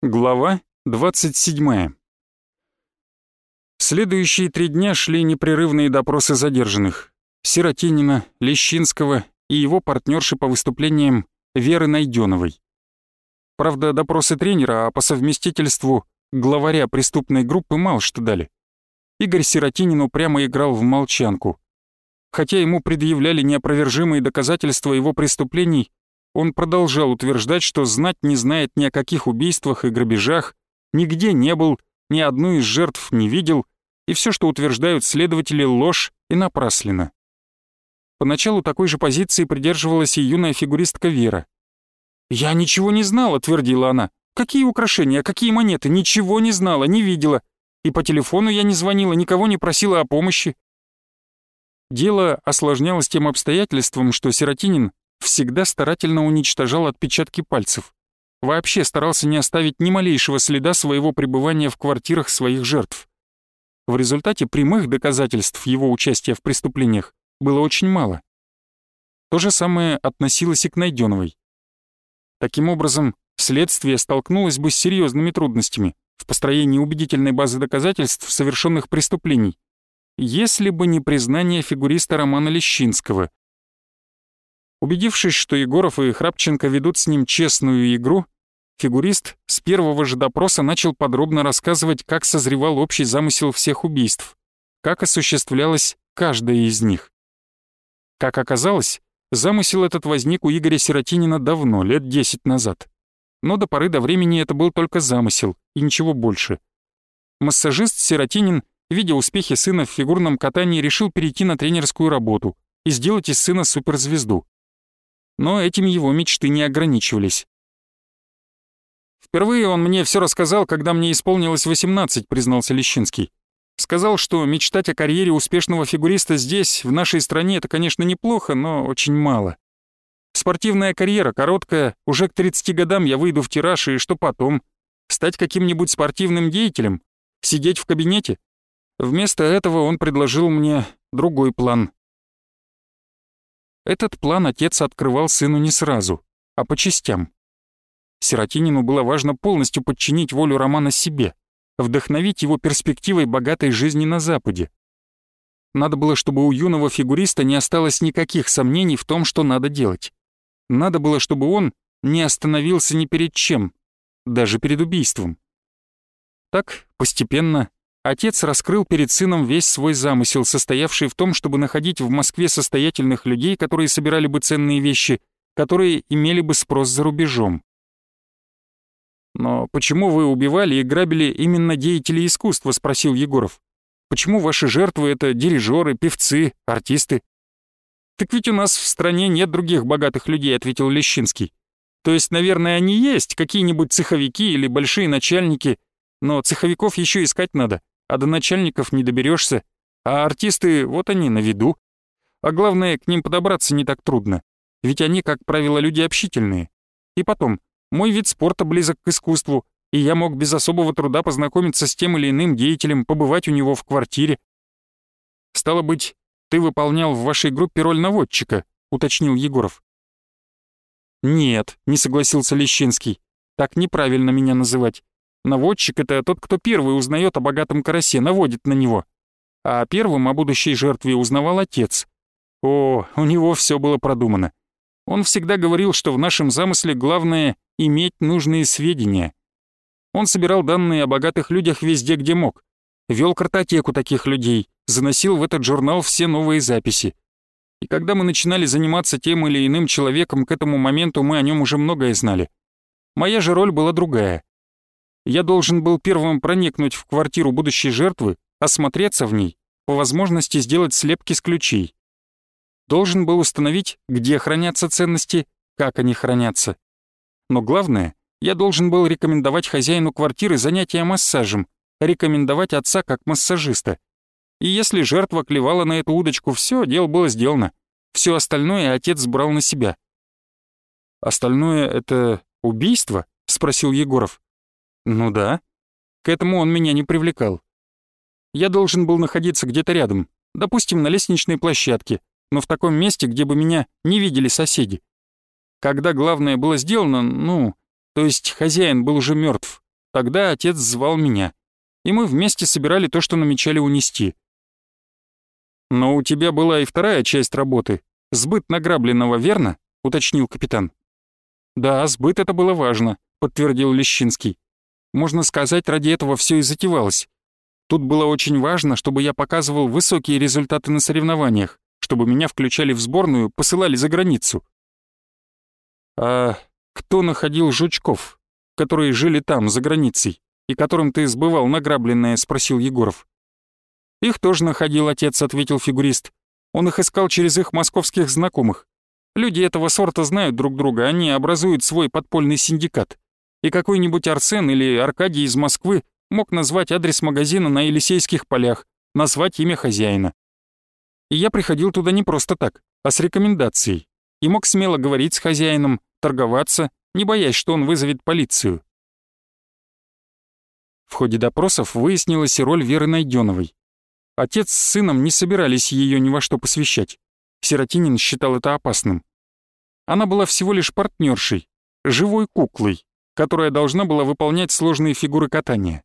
Глава 27. Следующие 3 дня шли непрерывные допросы задержанных. Сиротинина, Лещинского и его партнерши по выступлениям Веры Найденовой. Правда, допросы тренера, а по совместительству главаря преступной группы мало что дали. Игорь Сиротинин прямо играл в молчанку. Хотя ему предъявляли неопровержимые доказательства его преступлений, он продолжал утверждать, что знать не знает ни о каких убийствах и грабежах, нигде не был, ни одну из жертв не видел, и все, что утверждают следователи, ложь и напраслина. Поначалу такой же позиции придерживалась и юная фигуристка Вера. «Я ничего не знала», — твердила она. «Какие украшения, какие монеты? Ничего не знала, не видела. И по телефону я не звонила, никого не просила о помощи». Дело осложнялось тем обстоятельством, что Сиротинин всегда старательно уничтожал отпечатки пальцев. Вообще старался не оставить ни малейшего следа своего пребывания в квартирах своих жертв. В результате прямых доказательств его участия в преступлениях было очень мало. То же самое относилось и к Найденовой. Таким образом, следствие столкнулось бы с серьезными трудностями в построении убедительной базы доказательств совершенных преступлений, если бы не признание фигуриста Романа Лещинского. Убедившись, что Егоров и Храпченко ведут с ним честную игру, фигурист с первого же допроса начал подробно рассказывать, как созревал общий замысел всех убийств, как осуществлялось каждое из них. Как оказалось, замысел этот возник у Игоря Сиротинина давно, лет 10 назад. Но до поры до времени это был только замысел, и ничего больше. Массажист Сиротинин, видя успехи сына в фигурном катании, решил перейти на тренерскую работу и сделать из сына суперзвезду. Но этим его мечты не ограничивались. «Впервые он мне все рассказал, когда мне исполнилось 18», — признался Лещинский. «Сказал, что мечтать о карьере успешного фигуриста здесь, в нашей стране, это, конечно, неплохо, но очень мало. Спортивная карьера короткая, уже к 30 годам я выйду в тираж, и что потом? Стать каким-нибудь спортивным деятелем? Сидеть в кабинете?» Вместо этого он предложил мне другой план. Этот план отец открывал сыну не сразу, а по частям. Сиротинину было важно полностью подчинить волю Романа себе, вдохновить его перспективой богатой жизни на Западе. Надо было, чтобы у юного фигуриста не осталось никаких сомнений в том, что надо делать. Надо было, чтобы он не остановился ни перед чем, даже перед убийством. Так, постепенно, отец раскрыл перед сыном весь свой замысел, состоявший в том, чтобы находить в Москве состоятельных людей, которые собирали бы ценные вещи, которые имели бы спрос за рубежом. «Но почему вы убивали и грабили именно деятелей искусства?» — спросил Егоров. «Почему ваши жертвы — это дирижеры, певцы, артисты?» «Так ведь у нас в стране нет других богатых людей», — ответил Лещинский. «То есть, наверное, они есть, какие-нибудь цеховики или большие начальники, но цеховиков еще искать надо, а до начальников не доберешься, а артисты, вот они, на виду. А главное, к ним подобраться не так трудно, ведь они, как правило, люди общительные. И потом, мой вид спорта близок к искусству, и я мог без особого труда познакомиться с тем или иным деятелем, побывать у него в квартире». «Стало быть, ты выполнял в вашей группе роль наводчика», — уточнил Егоров. «Нет», — не согласился Лещинский, — «так неправильно меня называть. Наводчик — это тот, кто первый узнает о богатом карасе, наводит на него. А первым о будущей жертве узнавал отец. О, у него все было продумано. Он всегда говорил, что в нашем замысле главное — иметь нужные сведения. Он собирал данные о богатых людях везде, где мог. Вел картотеку таких людей, заносил в этот журнал все новые записи. И когда мы начинали заниматься тем или иным человеком, к этому моменту мы о нем уже многое знали. Моя же роль была другая. Я должен был первым проникнуть в квартиру будущей жертвы, осмотреться в ней, по возможности сделать слепки с ключей. Должен был установить, где хранятся ценности, как они хранятся. Но главное, я должен был рекомендовать хозяину квартиры занятия массажем, рекомендовать отца как массажиста. И если жертва клевала на эту удочку, все, дело было сделано. Все остальное отец брал на себя. «Остальное — это убийство?» — спросил Егоров. «Ну да. К этому он меня не привлекал. Я должен был находиться где-то рядом, допустим, на лестничной площадке, но в таком месте, где бы меня не видели соседи. Когда главное было сделано, то есть хозяин был уже мертв, Тогда отец звал меня, и мы вместе собирали то, что намечали унести. «Но у тебя была и вторая часть работы — сбыт награбленного, верно?» — уточнил капитан. «Да, сбыт — это было важно», — подтвердил Лещинский. «Можно сказать, ради этого все и затевалось. Тут было очень важно, чтобы я показывал высокие результаты на соревнованиях, чтобы меня включали в сборную, посылали за границу». «А кто находил жучков, которые жили там, за границей, и которым ты сбывал награбленное?» — спросил Егоров. «Их тоже находил отец», — ответил фигурист. «Он их искал через их московских знакомых. Люди этого сорта знают друг друга, они образуют свой подпольный синдикат. И какой-нибудь Арсен или Аркадий из Москвы мог назвать адрес магазина на Елисейских полях, назвать имя хозяина. И я приходил туда не просто так, а с рекомендацией. И мог смело говорить с хозяином, торговаться, не боясь, что он вызовет полицию». В ходе допросов выяснилась и роль Веры Найденовой. Отец с сыном не собирались ее ни во что посвящать. Сиротинин считал это опасным. Она была всего лишь партнершей, живой куклой, которая должна была выполнять сложные фигуры катания.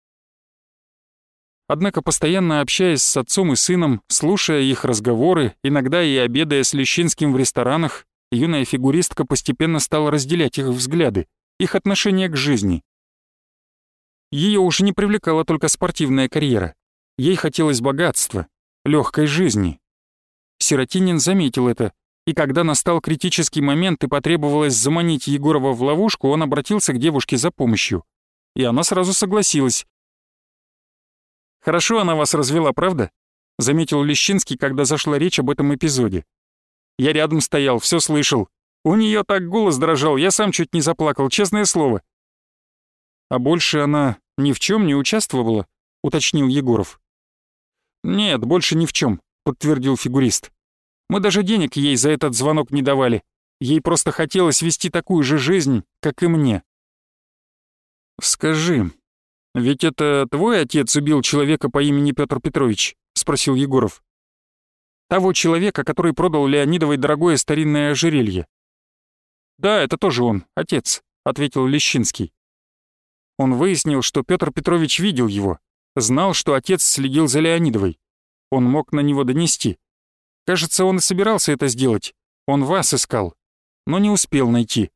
Однако, постоянно общаясь с отцом и сыном, слушая их разговоры, иногда и обедая с Лещинским в ресторанах, юная фигуристка постепенно стала разделять их взгляды, их отношение к жизни. Ее уже не привлекала только спортивная карьера. Ей хотелось богатства, легкой жизни. Сиротинин заметил это, и когда настал критический момент и потребовалось заманить Егорова в ловушку, он обратился к девушке за помощью. И она сразу согласилась. «Хорошо она вас развела, правда?» — заметил Лещинский, когда зашла речь об этом эпизоде. «Я рядом стоял, все слышал. У нее так голос дрожал, я сам чуть не заплакал, честное слово». «А больше она ни в чем не участвовала?» — уточнил Егоров. «Нет, больше ни в чем», — подтвердил фигурист. «Мы даже денег ей за этот звонок не давали. Ей просто хотелось вести такую же жизнь, как и мне». «Скажи, ведь это твой отец убил человека по имени Петр Петрович?» — спросил Егоров. «Того человека, который продал Леонидовой дорогое старинное ожерелье». «Да, это тоже он, отец», — ответил Лещинский. Он выяснил, что Петр Петрович видел его, знал, что отец следил за Леонидовой. Он мог на него донести. Кажется, он и собирался это сделать. Он вас искал, но не успел найти.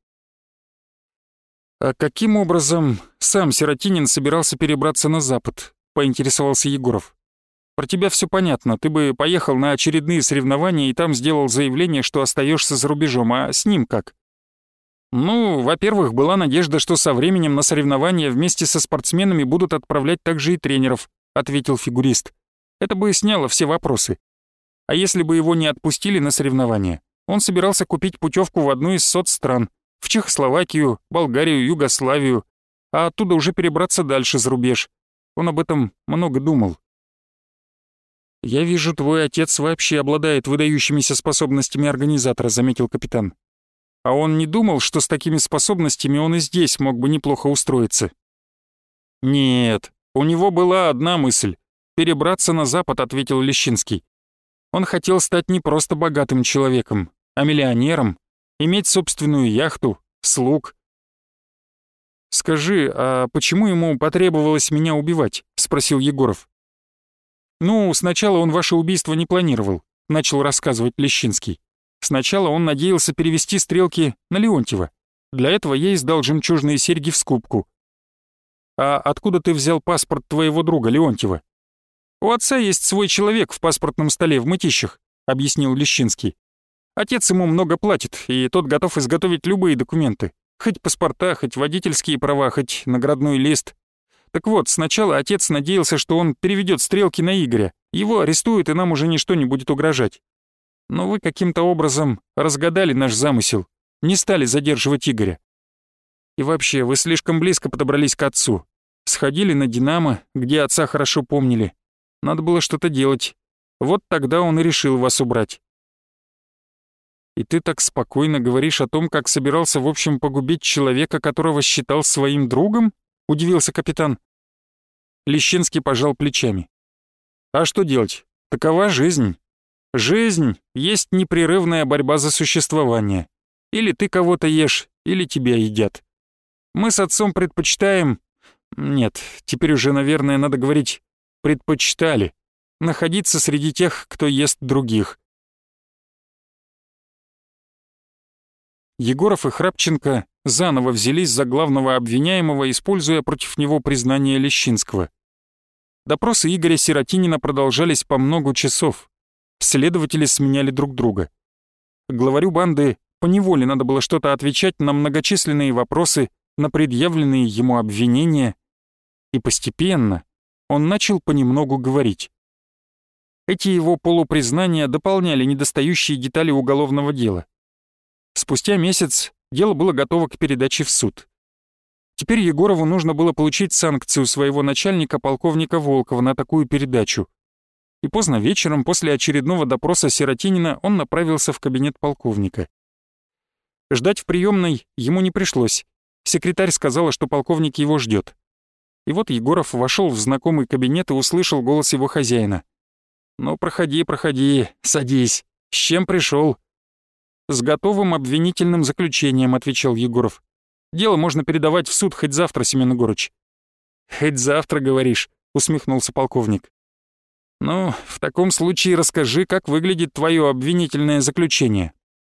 «А каким образом сам Сиротинин собирался перебраться на Запад?» — поинтересовался Егоров. «Про тебя все понятно. Ты бы поехал на очередные соревнования и там сделал заявление, что остаешься за рубежом. А с ним как?» «Ну, во-первых, была надежда, что со временем на соревнования вместе со спортсменами будут отправлять также и тренеров», — ответил фигурист. «Это бы сняло все вопросы. А если бы его не отпустили на соревнования, он собирался купить путевку в одну из соцстран, в Чехословакию, Болгарию, Югославию, а оттуда уже перебраться дальше за рубеж. Он об этом много думал». «Я вижу, твой отец вообще обладает выдающимися способностями организатора», — заметил капитан. «А он не думал, что с такими способностями он и здесь мог бы неплохо устроиться?» «Нет, у него была одна мысль — перебраться на Запад», — ответил Лещинский. «Он хотел стать не просто богатым человеком, а миллионером, иметь собственную яхту, слуг». «Скажи, а почему ему потребовалось меня убивать?» — спросил Егоров. «Ну, сначала он ваше убийство не планировал», — начал рассказывать Лещинский. «Сначала он надеялся перевести стрелки на Леонтьева. Для этого я издал жемчужные серьги в скупку». «А откуда ты взял паспорт твоего друга Леонтьева?» «У отца есть свой человек в паспортном столе в Мытищах», — объяснил Лещинский. «Отец ему много платит, и тот готов изготовить любые документы. Хоть паспорта, хоть водительские права, хоть наградной лист. Так вот, сначала отец надеялся, что он переведет стрелки на Игоря, его арестуют, и нам уже ничто не будет угрожать. Но вы каким-то образом разгадали наш замысел, не стали задерживать Игоря. И вообще, вы слишком близко подобрались к отцу. Сходили на «Динамо», где отца хорошо помнили. Надо было что-то делать. Вот тогда он и решил вас убрать». «И ты так спокойно говоришь о том, как собирался в общем погубить человека, которого считал своим другом?» — удивился капитан. Лещинский пожал плечами. «А что делать? Такова жизнь. Жизнь есть непрерывная борьба за существование. Или ты кого-то ешь, или тебя едят. Мы с отцом предпочитаем Нет, теперь уже, наверное, надо говорить «предпочитали» находиться среди тех, кто ест других. Егоров и Храпченко заново взялись за главного обвиняемого, используя против него признание Лещинского. Допросы Игоря Сиротинина продолжались по много часов. Следователи сменяли друг друга. Главарю банды поневоле надо было что-то отвечать на многочисленные вопросы, на предъявленные ему обвинения, и постепенно он начал понемногу говорить. Эти его полупризнания дополняли недостающие детали уголовного дела. Спустя месяц дело было готово к передаче в суд. Теперь Егорову нужно было получить санкцию своего начальника, полковника Волкова, на такую передачу. И поздно вечером, после очередного допроса Сиротинина, он направился в кабинет полковника. Ждать в приемной ему не пришлось. Секретарь сказала, что полковник его ждет. И вот Егоров вошел в знакомый кабинет и услышал голос его хозяина. «Ну, проходи, проходи, садись. С чем пришел?» «С готовым обвинительным заключением», — отвечал Егоров. «Дело можно передавать в суд хоть завтра, Семен Егорыч». «Хоть завтра, говоришь», — усмехнулся полковник. «Ну, в таком случае расскажи, как выглядит твое обвинительное заключение».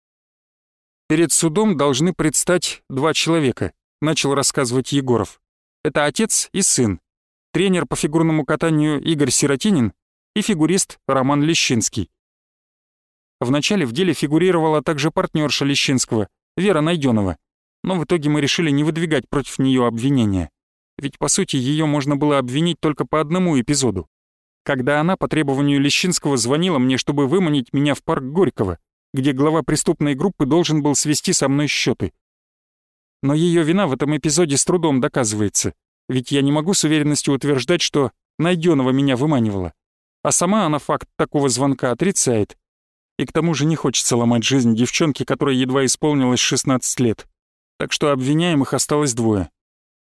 «Перед судом должны предстать два человека», — начал рассказывать Егоров. «Это отец и сын, тренер по фигурному катанию Игорь Сиротинин и фигурист Роман Лещинский. Вначале в деле фигурировала также партнерша Лещинского, Вера Найденова, но в итоге мы решили не выдвигать против нее обвинения. Ведь по сути ее можно было обвинить только по одному эпизоду. Когда она по требованию Лещинского звонила мне, чтобы выманить меня в парк Горького, где глава преступной группы должен был свести со мной счеты. Но ее вина в этом эпизоде с трудом доказывается, ведь я не могу с уверенностью утверждать, что Найденова меня выманивала, а сама она факт такого звонка отрицает. И к тому же не хочется ломать жизнь девчонки, которой едва исполнилось 16 лет. Так что обвиняемых осталось двое.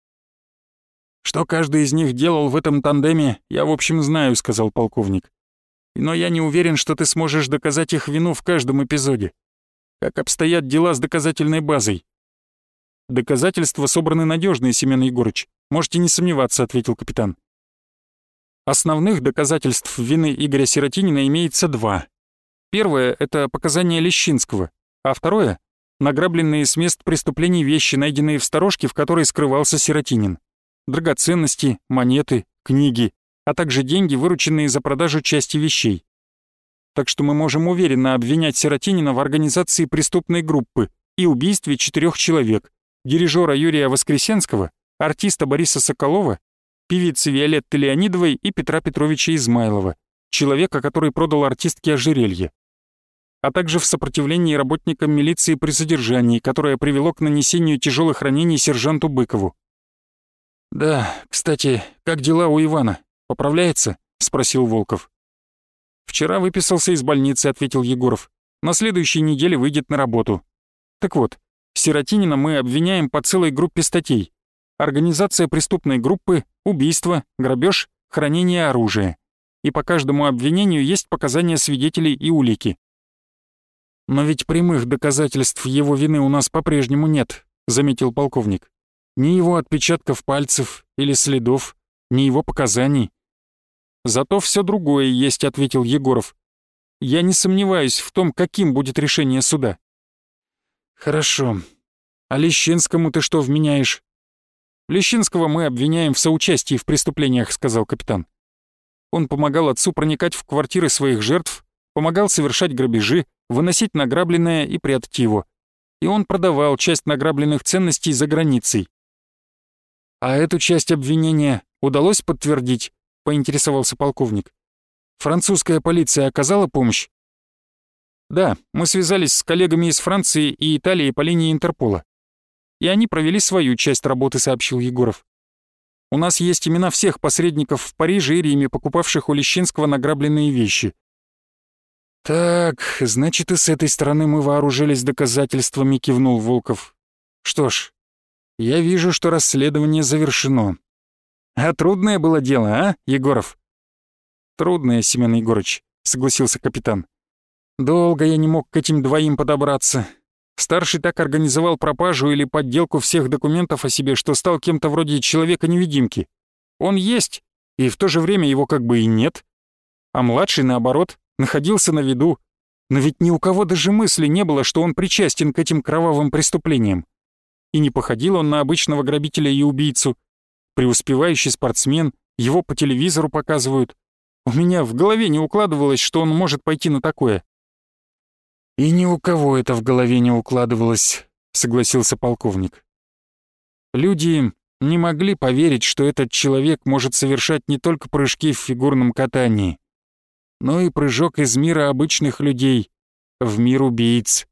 «Что каждый из них делал в этом тандеме, я в общем знаю», — сказал полковник. «Но я не уверен, что ты сможешь доказать их вину в каждом эпизоде. Как обстоят дела с доказательной базой?» «Доказательства собраны надежные, Семен Егорыч. Можете не сомневаться», — ответил капитан. Основных доказательств вины Игоря Сиротинина имеется два. Первое — это показания Лещинского, а второе — награбленные с мест преступлений вещи, найденные в сторожке, в которой скрывался Сиротинин. Драгоценности, монеты, книги, а также деньги, вырученные за продажу части вещей. Так что мы можем уверенно обвинять Сиротинина в организации преступной группы и убийстве 4 человек: дирижера Юрия Воскресенского, артиста Бориса Соколова, певицы Виолетты Леонидовой и Петра Петровича Измайлова, человека, который продал артистке ожерелье, а также в сопротивлении работникам милиции при задержании, которое привело к нанесению тяжелых ранений сержанту Быкову. «Да, кстати, как дела у Ивана? Поправляется?» — спросил Волков. «Вчера выписался из больницы», — ответил Егоров. «На следующей неделе выйдет на работу. Так вот, Сиротинина мы обвиняем по целой группе статей: организация преступной группы, убийство, грабеж, хранение оружия. И по каждому обвинению есть показания свидетелей и улики». «Но ведь прямых доказательств его вины у нас по-прежнему нет», — заметил полковник. «Ни его отпечатков пальцев или следов, ни его показаний». «Зато все другое есть», — ответил Егоров. «Я не сомневаюсь в том, каким будет решение суда». «Хорошо. А Лещинскому ты что вменяешь?» «Лещинского мы обвиняем в соучастии в преступлениях», — сказал капитан. «Он помогал отцу проникать в квартиры своих жертв, помогал совершать грабежи, выносить награбленное и прятать его. И он продавал часть награбленных ценностей за границей». «А эту часть обвинения удалось подтвердить?» — поинтересовался полковник. «Французская полиция оказала помощь?» «Да, мы связались с коллегами из Франции и Италии по линии Интерпола. И они провели свою часть работы», — сообщил Егоров. «У нас есть имена всех посредников в Париже и Риме, покупавших у Лещинского награбленные вещи». «Так, значит, и с этой стороны мы вооружились доказательствами», — кивнул Волков. «Что ж, я вижу, что расследование завершено. А трудное было дело, а, Егоров?» «Трудное, Семен Егорыч», — согласился капитан. «Долго я не мог к этим двоим подобраться. Старший так организовал пропажу или подделку всех документов о себе, что стал кем-то вроде человека-невидимки. Он есть, и в то же время его как бы и нет. А младший, наоборот, находился на виду. Но ведь ни у кого даже мысли не было, что он причастен к этим кровавым преступлениям. И не походил он на обычного грабителя и убийцу. Преуспевающий спортсмен, его по телевизору показывают. У меня в голове не укладывалось, что он может пойти на такое. «И ни у кого это в голове не укладывалось», — согласился полковник. Люди не могли поверить, что этот человек может совершать не только прыжки в фигурном катании, но и прыжок из мира обычных людей в мир убийц.